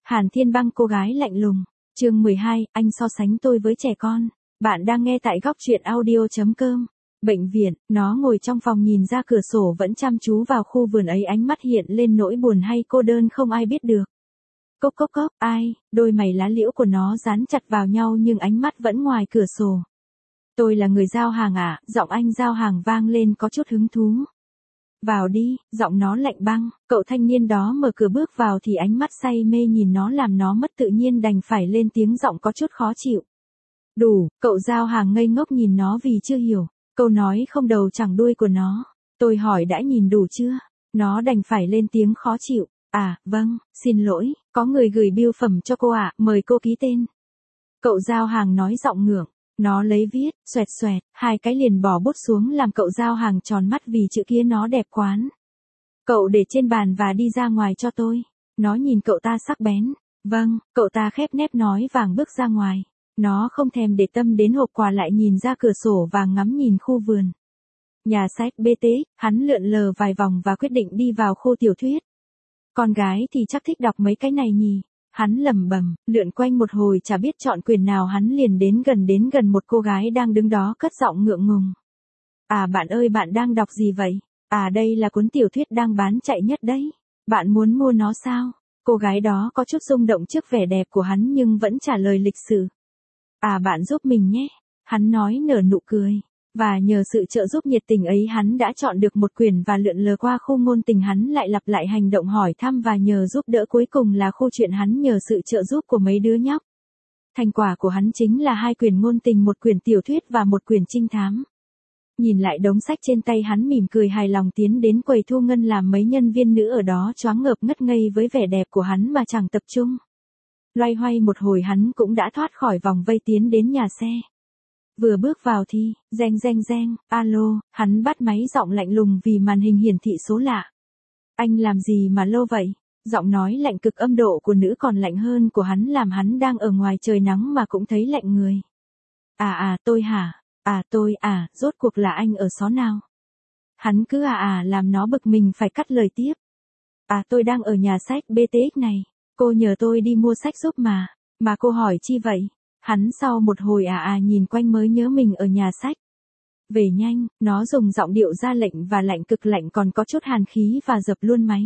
Hàn Thiên Băng cô gái lạnh lùng. Chương 12, anh so sánh tôi với trẻ con. Bạn đang nghe tại góc truyện audio.com. Bệnh viện, nó ngồi trong phòng nhìn ra cửa sổ vẫn chăm chú vào khu vườn ấy, ánh mắt hiện lên nỗi buồn hay cô đơn không ai biết được. Cốc cốc cốc, ai, đôi mày lá liễu của nó dán chặt vào nhau nhưng ánh mắt vẫn ngoài cửa sổ. Tôi là người giao hàng à, giọng anh giao hàng vang lên có chút hứng thú. Vào đi, giọng nó lạnh băng, cậu thanh niên đó mở cửa bước vào thì ánh mắt say mê nhìn nó làm nó mất tự nhiên đành phải lên tiếng giọng có chút khó chịu. Đủ, cậu giao hàng ngây ngốc nhìn nó vì chưa hiểu, câu nói không đầu chẳng đuôi của nó. Tôi hỏi đã nhìn đủ chưa? Nó đành phải lên tiếng khó chịu. À, vâng, xin lỗi, có người gửi bưu phẩm cho cô ạ, mời cô ký tên. Cậu giao hàng nói giọng ngượng. Nó lấy viết, xoẹt xoẹt, hai cái liền bỏ bút xuống làm cậu giao hàng tròn mắt vì chữ kia nó đẹp quán. Cậu để trên bàn và đi ra ngoài cho tôi. Nó nhìn cậu ta sắc bén. Vâng, cậu ta khép nép nói vàng bước ra ngoài. Nó không thèm để tâm đến hộp quà lại nhìn ra cửa sổ và ngắm nhìn khu vườn. Nhà sách BT, hắn lượn lờ vài vòng và quyết định đi vào khu tiểu thuyết. Con gái thì chắc thích đọc mấy cái này nhỉ. Hắn lẩm bẩm, lượn quanh một hồi chả biết chọn quyển nào hắn liền đến gần một cô gái đang đứng đó cất giọng ngượng ngùng. À bạn ơi bạn đang đọc gì vậy? À đây là cuốn tiểu thuyết đang bán chạy nhất đấy. Bạn muốn mua nó sao? Cô gái đó có chút rung động trước vẻ đẹp của hắn nhưng vẫn trả lời lịch sự. À bạn giúp mình nhé. Hắn nói nở nụ cười. Và nhờ sự trợ giúp nhiệt tình ấy hắn đã chọn được một quyển và lượn lờ qua khu ngôn tình hắn lại lặp lại hành động hỏi thăm và nhờ giúp đỡ cuối cùng là khu chuyện hắn nhờ sự trợ giúp của mấy đứa nhóc. Thành quả của hắn chính là 2 quyển ngôn tình, 1 quyển tiểu thuyết và 1 quyển trinh thám. Nhìn lại đống sách trên tay hắn mỉm cười hài lòng tiến đến quầy thu ngân làm mấy nhân viên nữ ở đó choáng ngợp ngất ngây với vẻ đẹp của hắn mà chẳng tập trung. Loay hoay một hồi hắn cũng đã thoát khỏi vòng vây tiến đến nhà xe. Vừa bước vào thì, reng, alo, hắn bắt máy giọng lạnh lùng vì màn hình hiển thị số lạ. Anh làm gì mà lâu vậy? Giọng nói lạnh cực âm độ của nữ còn lạnh hơn của hắn làm hắn đang ở ngoài trời nắng mà cũng thấy lạnh người. Tôi hả? Rốt cuộc là anh ở xó nào? Hắn cứ làm nó bực mình phải cắt lời tiếp. Tôi đang ở nhà sách BTX này, cô nhờ tôi đi mua sách giúp mà cô hỏi chi vậy? Hắn sau một hồi nhìn quanh mới nhớ mình ở nhà sách. Về nhanh, nó dùng giọng điệu ra lệnh và lạnh cực lạnh còn có chút hàn khí và dập luôn máy.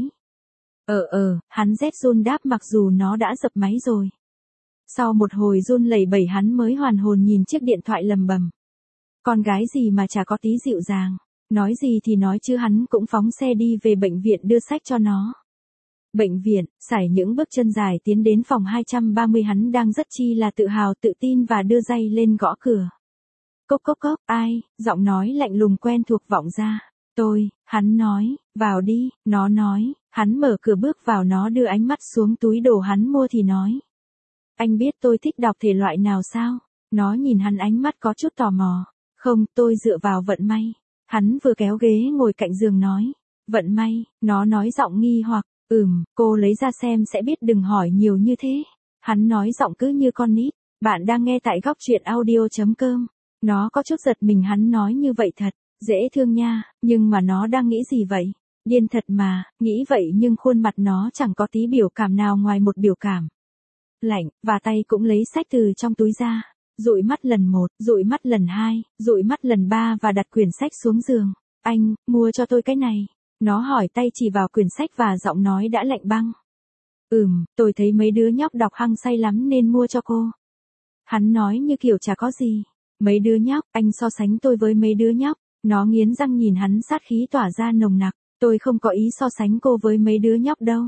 Hắn rét run đáp mặc dù nó đã dập máy rồi. Sau một hồi run lẩy bẩy hắn mới hoàn hồn nhìn chiếc điện thoại lầm bầm. Con gái gì mà chả có tí dịu dàng, nói gì thì nói chứ hắn cũng phóng xe đi về bệnh viện đưa sách cho nó. Bệnh viện, sải những bước chân dài tiến đến phòng 230 hắn đang rất chi là tự hào tự tin và đưa tay lên gõ cửa. Cốc cốc cốc, ai, giọng nói lạnh lùng quen thuộc vọng ra. Tôi, hắn nói, vào đi, nó nói, hắn mở cửa bước vào nó đưa ánh mắt xuống túi đồ hắn mua thì nói. Anh biết tôi thích đọc thể loại nào sao? Nó nhìn hắn ánh mắt có chút tò mò. Không, tôi dựa vào vận may. Hắn vừa kéo ghế ngồi cạnh giường nói. Vận may, nó nói giọng nghi hoặc. Cô lấy ra xem sẽ biết đừng hỏi nhiều như thế. Hắn nói giọng cứ như con nít. Bạn đang nghe tại góc truyện audio.com. Nó có chút giật mình hắn nói như vậy thật, dễ thương nha, nhưng mà nó đang nghĩ gì vậy? Điên thật mà, nghĩ vậy nhưng khuôn mặt nó chẳng có tí biểu cảm nào ngoài một biểu cảm lạnh, và tay cũng lấy sách từ trong túi ra. Dụi mắt lần 1, dụi mắt lần 2, dụi mắt lần 3 và đặt quyển sách xuống giường. Anh, mua cho tôi cái này. Nó hỏi tay chỉ vào quyển sách và giọng nói đã lạnh băng. Tôi thấy mấy đứa nhóc đọc hăng say lắm nên mua cho cô. Hắn nói như kiểu chả có gì. Mấy đứa nhóc, anh so sánh tôi với mấy đứa nhóc. Nó nghiến răng nhìn hắn sát khí tỏa ra nồng nặc. Tôi không có ý so sánh cô với mấy đứa nhóc đâu.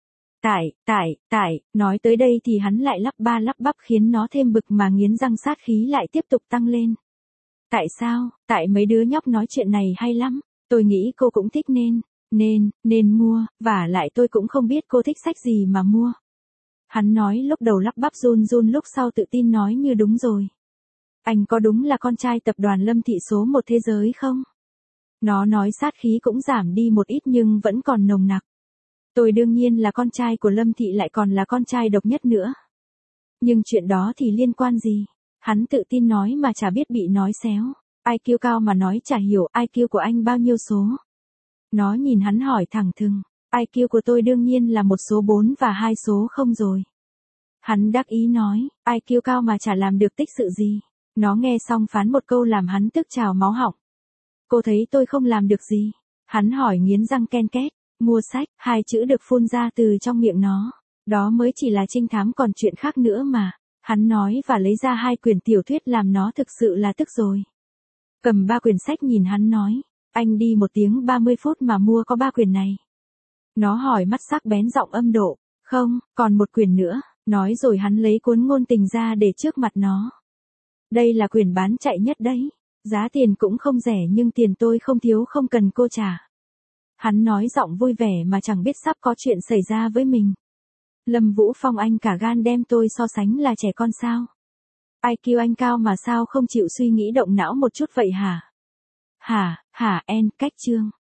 Nói tới đây thì hắn lại lắp ba lắp bắp khiến nó thêm bực mà nghiến răng sát khí lại tiếp tục tăng lên. Tại sao? Tại mấy đứa nhóc nói chuyện này hay lắm. Tôi nghĩ cô cũng thích nên mua, và lại tôi cũng không biết cô thích sách gì mà mua. Hắn nói lúc đầu lắp bắp run lúc sau tự tin nói như đúng rồi. Anh có đúng là con trai tập đoàn Lâm Thị số 1 thế giới không? Nó nói sát khí cũng giảm đi một ít nhưng vẫn còn nồng nặc. Tôi đương nhiên là con trai của Lâm Thị lại còn là con trai độc nhất nữa. Nhưng chuyện đó thì liên quan gì? Hắn tự tin nói mà chả biết bị nói xéo. IQ cao mà nói chả hiểu IQ của anh bao nhiêu số. Nó nhìn hắn hỏi thẳng thừng. IQ của tôi đương nhiên là một số 4 và 2 số 0 rồi. Hắn đắc ý nói, IQ cao mà chả làm được tích sự gì. Nó nghe xong phán một câu làm hắn tức trào máu họng. Cô thấy tôi không làm được gì. Hắn hỏi nghiến răng ken két. Mua sách, 2 chữ được phun ra từ trong miệng nó. Đó mới chỉ là trinh thám còn chuyện khác nữa mà. Hắn nói và lấy ra 2 quyển tiểu thuyết làm nó thực sự là tức rồi. Cầm 3 quyển sách nhìn hắn nói. Anh đi 1 tiếng 30 phút mà mua có 3 quyển này. Nó hỏi mắt sắc bén giọng âm độ. Không, còn 1 quyển nữa. Nói rồi hắn lấy cuốn ngôn tình ra để trước mặt nó. Đây là quyển bán chạy nhất đấy. Giá tiền cũng không rẻ nhưng tiền tôi không thiếu không cần cô trả. Hắn nói giọng vui vẻ mà chẳng biết sắp có chuyện xảy ra với mình. Lâm Vũ Phong anh cả gan đem tôi so sánh là trẻ con sao? IQ anh cao mà sao không chịu suy nghĩ động não một chút vậy hả? Hả, cách chương.